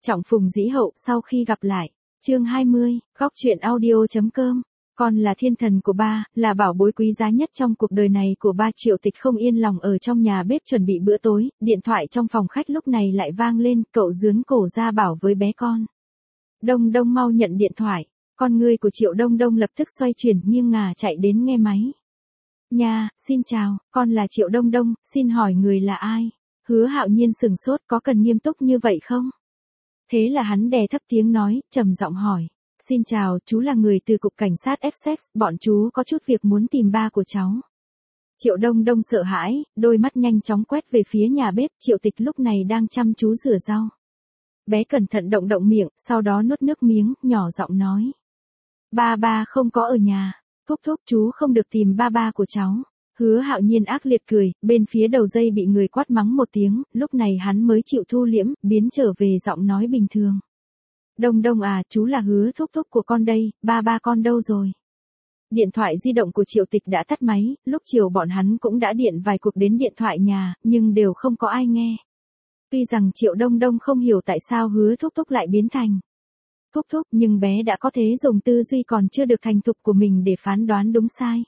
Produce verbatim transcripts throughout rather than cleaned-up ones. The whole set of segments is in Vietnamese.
Trọng phùng dĩ hậu sau khi gặp lại. Chương hai mươi, góc truyện audio.com. Con là thiên thần của ba, là bảo bối quý giá nhất trong cuộc đời này của ba. Triệu Tịch không yên lòng ở trong nhà bếp chuẩn bị bữa tối, điện thoại trong phòng khách lúc này lại vang lên, cậu dướn cổ ra bảo với bé con. Đông Đông mau nhận điện thoại. Con ngươi của Triệu Đông Đông lập tức xoay chuyển nghiêng ngả chạy đến nghe máy. Nha, xin chào, con là Triệu Đông Đông, xin hỏi người là ai? Hứa Hạo Nhiên sừng sốt, có cần nghiêm túc như vậy không? Thế là hắn đè thấp tiếng nói, trầm giọng hỏi. Xin chào, chú là người từ cục cảnh sát Essex, bọn chú có chút việc muốn tìm ba của cháu. Triệu Đông Đông sợ hãi, đôi mắt nhanh chóng quét về phía nhà bếp. Triệu Tịch lúc này đang chăm chú rửa rau. Bé cẩn thận động động miệng, sau đó nuốt nước miếng, nhỏ giọng nói. Ba ba không có ở nhà. Thúc thúc chú không được tìm ba ba của cháu. Hứa Hạo Nhiên ác liệt cười, bên phía đầu dây bị người quát mắng một tiếng, lúc này hắn mới chịu thu liễm, biến trở về giọng nói bình thường. Đông Đông à, chú là Hứa thúc thúc của con đây, ba ba con đâu rồi? Điện thoại di động của Triệu Tịch đã tắt máy, lúc chiều bọn hắn cũng đã điện vài cuộc đến điện thoại nhà, nhưng đều không có ai nghe. Tuy rằng Triệu Đông Đông không hiểu tại sao Hứa thúc thúc lại biến thành thúc thúc, nhưng bé đã có thể dùng tư duy còn chưa được thành thục của mình để phán đoán đúng sai.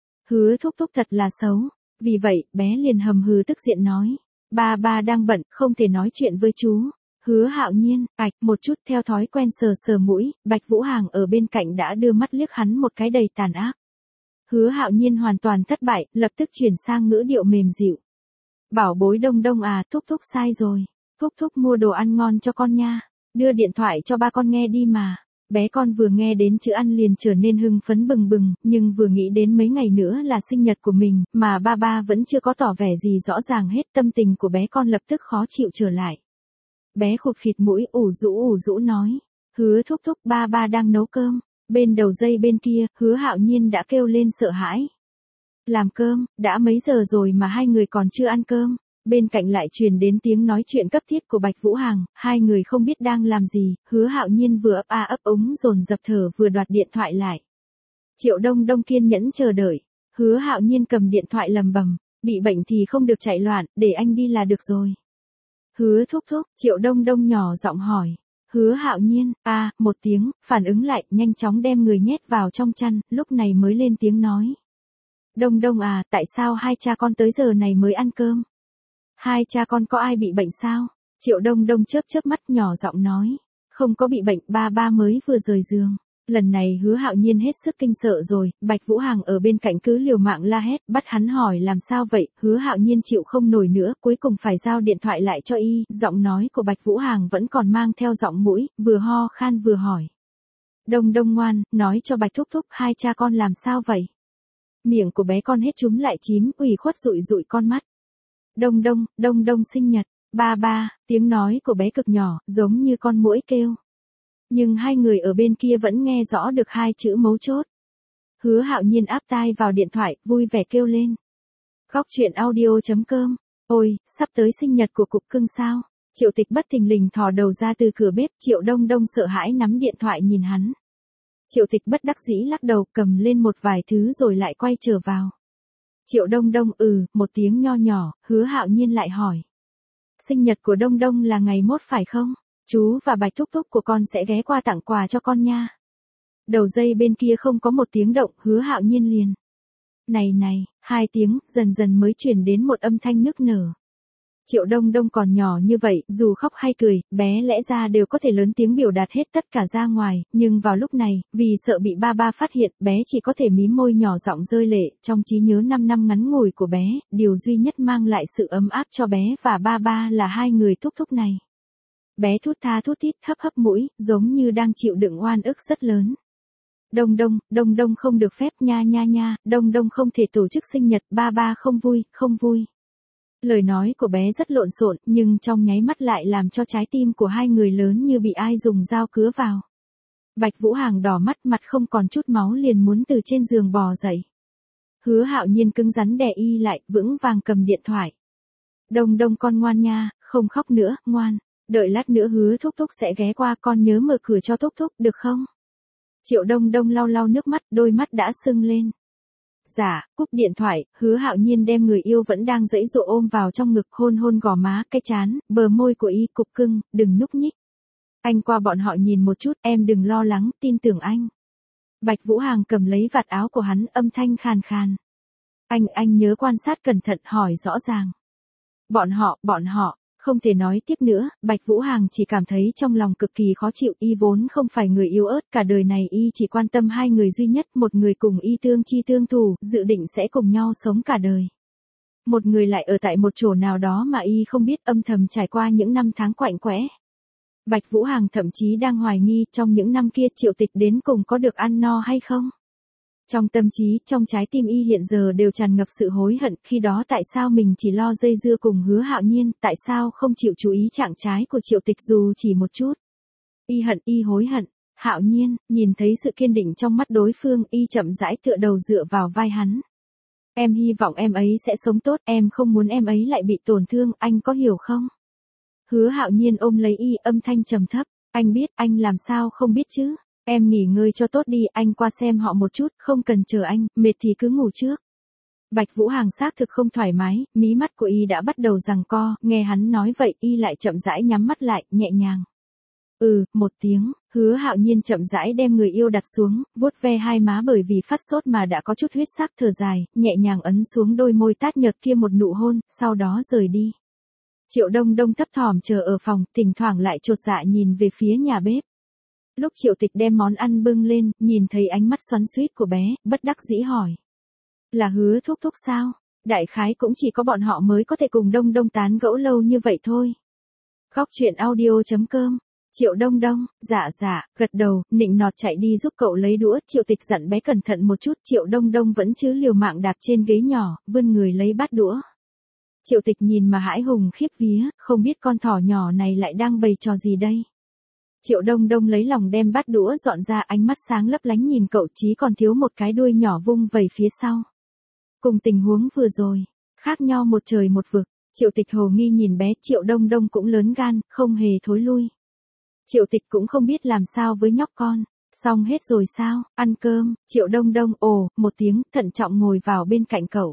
Hứa thúc thúc thật là xấu. Vì vậy, bé liền hầm hừ tức giận nói. Ba ba đang bận, không thể nói chuyện với chú. Hứa Hạo Nhiên, ạch, một chút theo thói quen sờ sờ mũi, Bạch Vũ Hàng ở bên cạnh đã đưa mắt liếc hắn một cái đầy tàn ác. Hứa Hạo Nhiên hoàn toàn thất bại, lập tức chuyển sang ngữ điệu mềm dịu. Bảo bối Đông Đông à, thúc thúc sai rồi. Thúc thúc mua đồ ăn ngon cho con nha. Đưa điện thoại cho ba con nghe đi mà. Bé con vừa nghe đến chữ ăn liền trở nên hưng phấn bừng bừng, nhưng vừa nghĩ đến mấy ngày nữa là sinh nhật của mình, mà ba ba vẫn chưa có tỏ vẻ gì rõ ràng hết, tâm tình của bé con lập tức khó chịu trở lại. Bé khụt khịt mũi ủ rũ ủ rũ nói, Hứa thúc thúc, ba ba đang nấu cơm. Bên đầu dây bên kia, Hứa Hạo Nhiên đã kêu lên sợ hãi. Làm cơm, đã mấy giờ rồi mà hai người còn chưa ăn cơm. Bên cạnh lại truyền đến tiếng nói chuyện cấp thiết của Bạch Vũ Hàng, hai người không biết đang làm gì. Hứa Hạo Nhiên vừa ấp a ấp úng dồn dập thở vừa đoạt điện thoại lại. Triệu Đông Đông kiên nhẫn chờ đợi. Hứa Hạo Nhiên cầm điện thoại lầm bầm, bị bệnh thì không được chạy loạn, để anh đi là được rồi. Hứa thúc thúc, Triệu Đông Đông nhỏ giọng hỏi. Hứa Hạo Nhiên, a, à, một tiếng, phản ứng lại, nhanh chóng đem người nhét vào trong chăn, lúc này mới lên tiếng nói. Đông Đông à, tại sao hai cha con tới giờ này mới ăn cơm? Hai cha con có ai bị bệnh sao? Triệu Đông Đông chớp chớp mắt nhỏ giọng nói. Không có bị bệnh, ba ba mới vừa rời giường. Lần này Hứa Hạo Nhiên hết sức kinh sợ rồi, Bạch Vũ Hàng ở bên cạnh cứ liều mạng la hét, bắt hắn hỏi làm sao vậy. Hứa Hạo Nhiên chịu không nổi nữa, cuối cùng phải giao điện thoại lại cho y. Giọng nói của Bạch Vũ Hàng vẫn còn mang theo giọng mũi, vừa ho khan vừa hỏi. Đông Đông ngoan, nói cho Bạch thúc thúc, hai cha con làm sao vậy? Miệng của bé con hết chúm lại chím, ủy khuất dụi dụi con mắt. Đông Đông, Đông Đông sinh nhật, ba ba, tiếng nói của bé cực nhỏ, giống như con muỗi kêu. Nhưng hai người ở bên kia vẫn nghe rõ được hai chữ mấu chốt. Hứa Hạo Nhiên áp tai vào điện thoại, vui vẻ kêu lên. Góc truyện audio.com, ôi, sắp tới sinh nhật của cục cưng sao? Triệu Tịch bất thình lình thò đầu ra từ cửa bếp, Triệu Đông Đông sợ hãi nắm điện thoại nhìn hắn. Triệu Tịch bất đắc dĩ lắc đầu, cầm lên một vài thứ rồi lại quay trở vào. Triệu Đông Đông ừ, một tiếng nho nhỏ, Hứa Hạo Nhiên lại hỏi. Sinh nhật của Đông Đông là ngày mốt phải không? Chú và Bạch thúc thúc của con sẽ ghé qua tặng quà cho con nha. Đầu dây bên kia không có một tiếng động, Hứa Hạo Nhiên liền. Này này, hai tiếng, dần dần mới truyền đến một âm thanh nức nở. Triệu Đông Đông còn nhỏ như vậy, dù khóc hay cười, bé lẽ ra đều có thể lớn tiếng biểu đạt hết tất cả ra ngoài, nhưng vào lúc này, vì sợ bị ba ba phát hiện, bé chỉ có thể mím môi nhỏ giọng rơi lệ. Trong trí nhớ năm năm ngắn ngủi của bé, điều duy nhất mang lại sự ấm áp cho bé và ba ba là hai người thúc thúc này. Bé thút tha thút thít hấp hấp mũi, giống như đang chịu đựng oan ức rất lớn. Đông Đông, Đông Đông không được phép nha nha nha, Đông Đông không thể tổ chức sinh nhật, ba ba không vui, không vui. Lời nói của bé rất lộn xộn, nhưng trong nháy mắt lại làm cho trái tim của hai người lớn như bị ai dùng dao cứa vào. Bạch Vũ Hàng đỏ mắt, mặt không còn chút máu liền muốn từ trên giường bò dậy. Hứa Hạo Nhiên cứng rắn đè y lại, vững vàng cầm điện thoại. Đông Đông con ngoan nha, không khóc nữa, ngoan. Đợi lát nữa Hứa thúc thúc sẽ ghé qua, con nhớ mở cửa cho thúc thúc, được không? Triệu Đông Đông lau lau nước mắt, đôi mắt đã sưng lên. Dạ, cúp điện thoại, Hứa Hạo Nhiên đem người yêu vẫn đang giãy giụa ôm vào trong ngực, hôn hôn gò má, cái trán, bờ môi của y. Cục cưng, đừng nhúc nhích. Anh qua bọn họ nhìn một chút, em đừng lo lắng, tin tưởng anh. Bạch Vũ Hàng cầm lấy vạt áo của hắn, âm thanh khàn khàn. Anh, anh nhớ quan sát cẩn thận, hỏi rõ ràng. Bọn họ, bọn họ, không thể nói tiếp nữa, Bạch Vũ Hàng chỉ cảm thấy trong lòng cực kỳ khó chịu, y vốn không phải người yếu ớt, cả đời này y chỉ quan tâm hai người duy nhất, một người cùng y tương chi tương thù, dự định sẽ cùng nhau sống cả đời. Một người lại ở tại một chỗ nào đó mà y không biết, âm thầm trải qua những năm tháng quạnh quẽ. Bạch Vũ Hàng thậm chí đang hoài nghi trong những năm kia Triệu Tịch đến cùng có được ăn no hay không. Trong tâm trí, trong trái tim y hiện giờ đều tràn ngập sự hối hận, khi đó tại sao mình chỉ lo dây dưa cùng Hứa Hạo Nhiên, tại sao không chịu chú ý trạng trái của Triệu Tịch dù chỉ một chút. Y hận, y hối hận. Hạo Nhiên, nhìn thấy sự kiên định trong mắt đối phương, y chậm rãi tựa đầu dựa vào vai hắn. Em hy vọng em ấy sẽ sống tốt, em không muốn em ấy lại bị tổn thương, anh có hiểu không? Hứa Hạo Nhiên ôm lấy y, âm thanh trầm thấp, anh biết, anh làm sao không biết chứ? Em nghỉ ngơi cho tốt đi, anh qua xem họ một chút, không cần chờ anh, mệt thì cứ ngủ trước. Bạch Vũ Hàng xác thực không thoải mái, mí mắt của y đã bắt đầu giằng co, nghe hắn nói vậy, y lại chậm rãi nhắm mắt lại, nhẹ nhàng. Ừ, một tiếng, Hứa Hạo Nhiên chậm rãi đem người yêu đặt xuống, vuốt ve hai má bởi vì phát sốt mà đã có chút huyết sắc, thở dài, nhẹ nhàng ấn xuống đôi môi tát nhợt kia một nụ hôn, sau đó rời đi. Triệu Đông Đông thấp thỏm chờ ở phòng, thỉnh thoảng lại chột dạ nhìn về phía nhà bếp. Lúc Triệu Tịch đem món ăn bưng lên, nhìn thấy ánh mắt xoắn xuýt của bé, bất đắc dĩ hỏi. Là Hứa thúc thúc sao? Đại khái cũng chỉ có bọn họ mới có thể cùng Đông Đông tán gẫu lâu như vậy thôi. Góc truyện audio chấm com. Triệu Đông Đông, dạ dạ, gật đầu, nịnh nọt chạy đi giúp cậu lấy đũa, Triệu Tịch dặn bé cẩn thận một chút, Triệu Đông Đông vẫn chứ liều mạng đạp trên ghế nhỏ, vươn người lấy bát đũa. Triệu Tịch nhìn mà hãi hùng khiếp vía, không biết con thỏ nhỏ này lại đang bày trò gì đây. Triệu Đông Đông lấy lòng đem bát đũa dọn ra, ánh mắt sáng lấp lánh nhìn cậu, chí còn thiếu một cái đuôi nhỏ vung vẩy phía sau. Cùng tình huống vừa rồi, khác nhau một trời một vực, Triệu Tịch hồ nghi nhìn bé, Triệu Đông Đông cũng lớn gan, không hề thối lui. Triệu Tịch cũng không biết làm sao với nhóc con, xong hết rồi sao, ăn cơm, Triệu Đông Đông ồ, một tiếng, thận trọng ngồi vào bên cạnh cậu.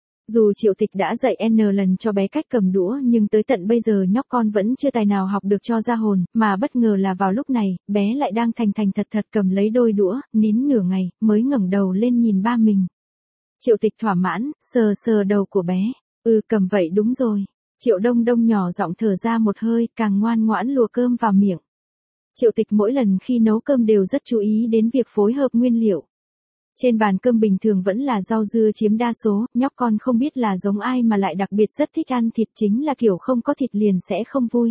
Dù Triệu Tịch đã dạy N lần cho bé cách cầm đũa nhưng tới tận bây giờ nhóc con vẫn chưa tài nào học được cho ra hồn, mà bất ngờ là vào lúc này, bé lại đang thành thành thật thật cầm lấy đôi đũa, nín nửa ngày, mới ngẩng đầu lên nhìn ba mình. Triệu Tịch thỏa mãn, sờ sờ đầu của bé, ừ cầm vậy đúng rồi. Triệu Đông Đông nhỏ giọng thở ra một hơi, càng ngoan ngoãn lùa cơm vào miệng. Triệu Tịch mỗi lần khi nấu cơm đều rất chú ý đến việc phối hợp nguyên liệu. Trên bàn cơm bình thường vẫn là rau dưa chiếm đa số, nhóc con không biết là giống ai mà lại đặc biệt rất thích ăn thịt, chính là kiểu không có thịt liền sẽ không vui.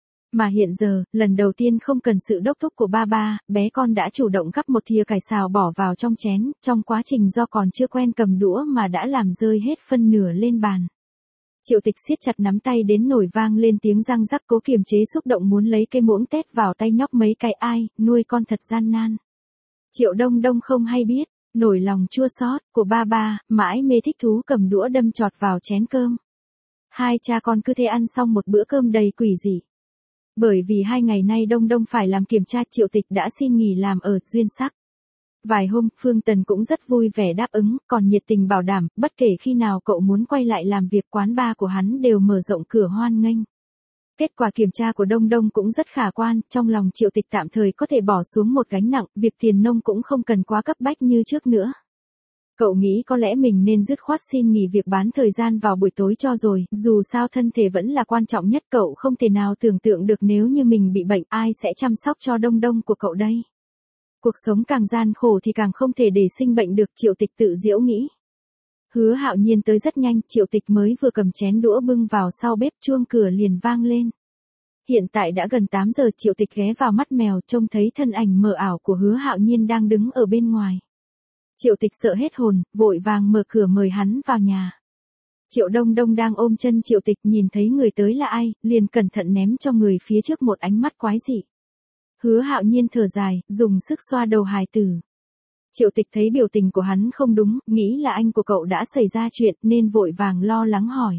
Mà hiện giờ, lần đầu tiên không cần sự đốc thúc của ba ba, bé con đã chủ động gắp một thìa cải xào bỏ vào trong chén, trong quá trình do còn chưa quen cầm đũa mà đã làm rơi hết phân nửa lên bàn. Triệu Tịch siết chặt nắm tay đến nổi vang lên tiếng răng rắc, cố kiềm chế xúc động muốn lấy cây muỗng tét vào tay nhóc mấy cái, ai, nuôi con thật gian nan. Triệu Đông Đông không hay biết, nổi lòng chua xót của ba ba, mãi mê thích thú cầm đũa đâm chọt vào chén cơm. Hai cha con cứ thế ăn xong một bữa cơm đầy quỷ dị. Bởi vì hai ngày nay Đông Đông phải làm kiểm tra, Triệu Tịch đã xin nghỉ làm ở Duyên Sắc. Vài hôm, Phương Tần cũng rất vui vẻ đáp ứng, còn nhiệt tình bảo đảm, bất kể khi nào cậu muốn quay lại làm việc, quán bar của hắn đều mở rộng cửa hoan nghênh. Kết quả kiểm tra của Đông Đông cũng rất khả quan, trong lòng Triệu Tịch tạm thời có thể bỏ xuống một gánh nặng, việc tiền nông cũng không cần quá cấp bách như trước nữa. Cậu nghĩ có lẽ mình nên dứt khoát xin nghỉ việc bán thời gian vào buổi tối cho rồi, dù sao thân thể vẫn là quan trọng nhất, cậu không thể nào tưởng tượng được nếu như mình bị bệnh, ai sẽ chăm sóc cho Đông Đông của cậu đây. Cuộc sống càng gian khổ thì càng không thể để sinh bệnh được, Triệu Tịch tự giễu nghĩ. Hứa Hạo Nhiên tới rất nhanh, Triệu Tịch mới vừa cầm chén đũa bưng vào sau bếp, chuông cửa liền vang lên. Hiện tại đã gần tám giờ, Triệu Tịch ghé vào mắt mèo, trông thấy thân ảnh mờ ảo của Hứa Hạo Nhiên đang đứng ở bên ngoài. Triệu Tịch sợ hết hồn, vội vàng mở cửa mời hắn vào nhà. Triệu Đông Đông đang ôm chân Triệu Tịch, nhìn thấy người tới là ai, liền cẩn thận ném cho người phía trước một ánh mắt quái dị. Hứa Hạo Nhiên thở dài, dùng sức xoa đầu hài tử. Triệu Tịch thấy biểu tình của hắn không đúng, nghĩ là anh của cậu đã xảy ra chuyện nên vội vàng lo lắng hỏi.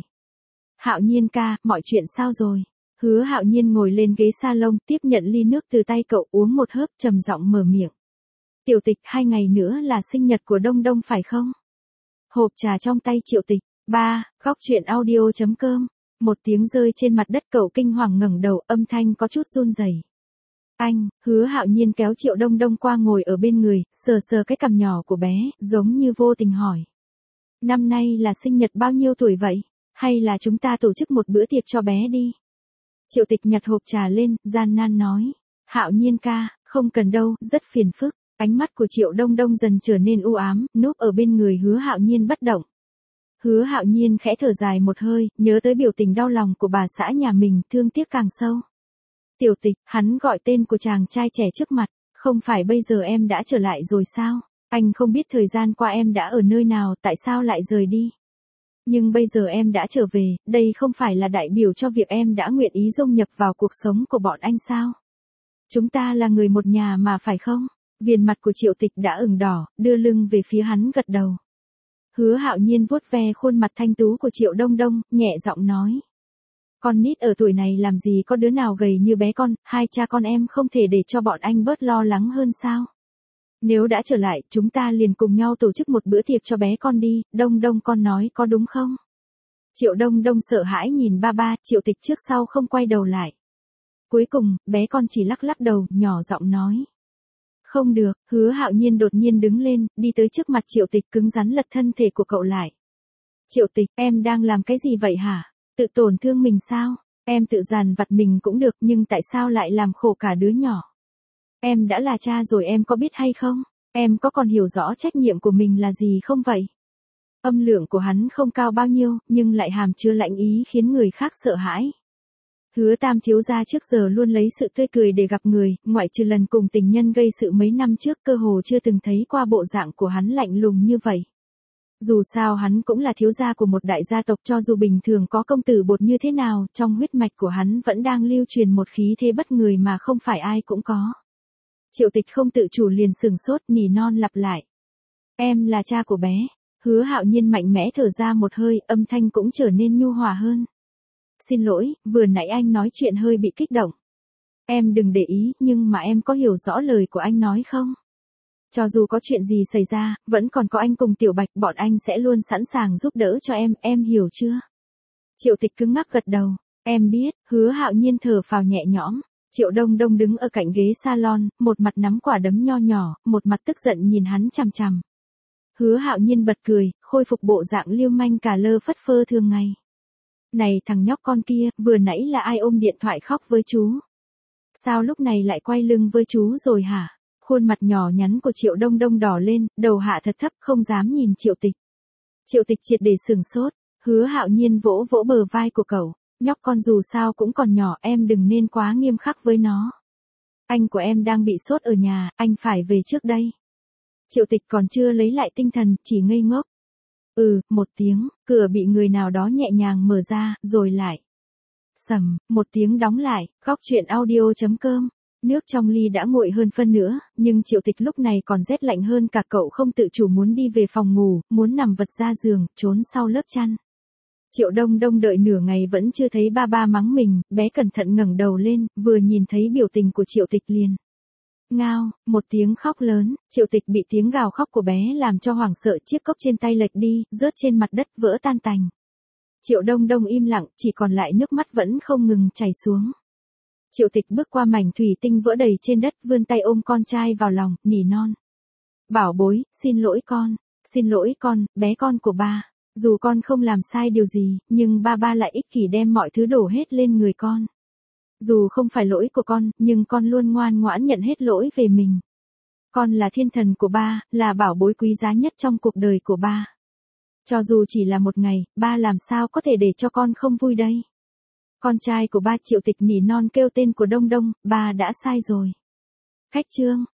Hạo Nhiên ca, mọi chuyện sao rồi? Hứa Hạo Nhiên ngồi lên ghế salon, tiếp nhận ly nước từ tay cậu, uống một hớp, trầm giọng mở miệng. Tiểu Tịch, hai ngày nữa là sinh nhật của Đông Đông phải không? Hộp trà trong tay Triệu Tịch. Ba, góc truyện audio chấm com. Một tiếng rơi trên mặt đất, cậu kinh hoàng ngẩng đầu, âm thanh có chút run rẩy. Anh, Hứa Hạo Nhiên kéo Triệu Đông Đông qua ngồi ở bên người, sờ sờ cái cằm nhỏ của bé, giống như vô tình hỏi. Năm nay là sinh nhật bao nhiêu tuổi vậy? Hay là chúng ta tổ chức một bữa tiệc cho bé đi? Triệu Tịch nhặt hộp trà lên, gian nan nói. Hạo Nhiên ca, không cần đâu, rất phiền phức. Ánh mắt của Triệu Đông Đông dần trở nên u ám, núp ở bên người Hứa Hạo Nhiên bất động. Hứa Hạo Nhiên khẽ thở dài một hơi, nhớ tới biểu tình đau lòng của bà xã nhà mình, thương tiếc càng sâu. Tiểu Tịch, hắn gọi tên của chàng trai trẻ trước mặt, không phải bây giờ em đã trở lại rồi sao? Anh không biết thời gian qua em đã ở nơi nào, tại sao lại rời đi? Nhưng bây giờ em đã trở về, đây không phải là đại biểu cho việc em đã nguyện ý dung nhập vào cuộc sống của bọn anh sao? Chúng ta là người một nhà mà phải không? Viền mặt của Triệu Tịch đã ửng đỏ, đưa lưng về phía hắn gật đầu. Hứa Hạo Nhiên vuốt ve khuôn mặt thanh tú của Triệu Đông Đông, nhẹ giọng nói. Con nít ở tuổi này làm gì có đứa nào gầy như bé con, hai cha con em không thể để cho bọn anh bớt lo lắng hơn sao? Nếu đã trở lại, chúng ta liền cùng nhau tổ chức một bữa tiệc cho bé con đi, Đông Đông con nói có đúng không? Triệu Đông Đông sợ hãi nhìn ba ba, Triệu Tịch trước sau không quay đầu lại. Cuối cùng, bé con chỉ lắc lắc đầu, nhỏ giọng nói. Không được, Hứa Hạo Nhiên đột nhiên đứng lên, đi tới trước mặt Triệu Tịch cứng rắn lật thân thể của cậu lại. Triệu Tịch, em đang làm cái gì vậy hả? Tự tổn thương mình sao? Em tự dằn vặt mình cũng được nhưng tại sao lại làm khổ cả đứa nhỏ? Em đã là cha rồi em có biết hay không? Em có còn hiểu rõ trách nhiệm của mình là gì không vậy? Âm lượng của hắn không cao bao nhiêu, nhưng lại hàm chứa lãnh ý khiến người khác sợ hãi. Hứa Tam thiếu gia trước giờ luôn lấy sự tươi cười để gặp người, ngoại trừ lần cùng tình nhân gây sự mấy năm trước cơ hồ chưa từng thấy qua bộ dạng của hắn lạnh lùng như vậy. Dù sao hắn cũng là thiếu gia của một đại gia tộc, cho dù bình thường có công tử bột như thế nào, trong huyết mạch của hắn vẫn đang lưu truyền một khí thế bất người mà không phải ai cũng có. Triệu Tịch không tự chủ liền sừng sốt, nỉ non lặp lại. Em là cha của bé. Hứa Hạo Nhiên mạnh mẽ thở ra một hơi, âm thanh cũng trở nên nhu hòa hơn. Xin lỗi, vừa nãy anh nói chuyện hơi bị kích động. Em đừng để ý, nhưng mà em có hiểu rõ lời của anh nói không? Cho dù có chuyện gì xảy ra, vẫn còn có anh cùng Tiểu Bạch, bọn anh sẽ luôn sẵn sàng giúp đỡ cho em, em hiểu chưa? Triệu Tịch cứng ngắc gật đầu. Em biết. Hứa Hạo Nhiên thở phào nhẹ nhõm. Triệu Đông Đông đứng ở cạnh ghế salon, một mặt nắm quả đấm nho nhỏ, một mặt tức giận nhìn hắn chằm chằm. Hứa Hạo Nhiên bật cười, khôi phục bộ dạng liêu manh cà lơ phất phơ thường ngày. Này thằng nhóc con kia, vừa nãy là ai ôm điện thoại khóc với chú? Sao lúc này lại quay lưng với chú rồi hả? Khuôn mặt nhỏ nhắn của Triệu Đông Đông đỏ lên, đầu hạ thật thấp, không dám nhìn Triệu Tịch. Triệu Tịch triệt để sừng sốt. Hứa Hạo Nhiên vỗ vỗ bờ vai của cậu. Nhóc con dù sao cũng còn nhỏ, em đừng nên quá nghiêm khắc với nó. Anh của em đang bị sốt ở nhà, anh phải về trước đây. Triệu Tịch còn chưa lấy lại tinh thần, chỉ ngây ngốc. Ừ, một tiếng, cửa bị người nào đó nhẹ nhàng mở ra, rồi lại. Sầm, một tiếng đóng lại, góc truyện audio chấm com. Nước trong ly đã nguội hơn phân nữa, nhưng Triệu Tịch lúc này còn rét lạnh hơn cả, cậu không tự chủ muốn đi về phòng ngủ, muốn nằm vật ra giường, trốn sau lớp chăn. Triệu Đông Đông đợi nửa ngày vẫn chưa thấy ba ba mắng mình, bé cẩn thận ngẩng đầu lên, vừa nhìn thấy biểu tình của Triệu Tịch liền. Ngao, một tiếng khóc lớn, Triệu Tịch bị tiếng gào khóc của bé làm cho hoảng sợ, chiếc cốc trên tay lệch đi, rớt trên mặt đất vỡ tan tành. Triệu Đông Đông im lặng, chỉ còn lại nước mắt vẫn không ngừng chảy xuống. Triệu Tịch bước qua mảnh thủy tinh vỡ đầy trên đất, vươn tay ôm con trai vào lòng, nỉ non. Bảo bối, xin lỗi con, xin lỗi con, bé con của ba. Dù con không làm sai điều gì, nhưng ba ba lại ích kỷ đem mọi thứ đổ hết lên người con. Dù không phải lỗi của con, nhưng con luôn ngoan ngoãn nhận hết lỗi về mình. Con là thiên thần của ba, là bảo bối quý giá nhất trong cuộc đời của ba. Cho dù chỉ là một ngày, ba làm sao có thể để cho con không vui đây? Con trai của ba, Triệu Tịch nỉ non kêu tên của Đông Đông, ba đã sai rồi. Khách chương.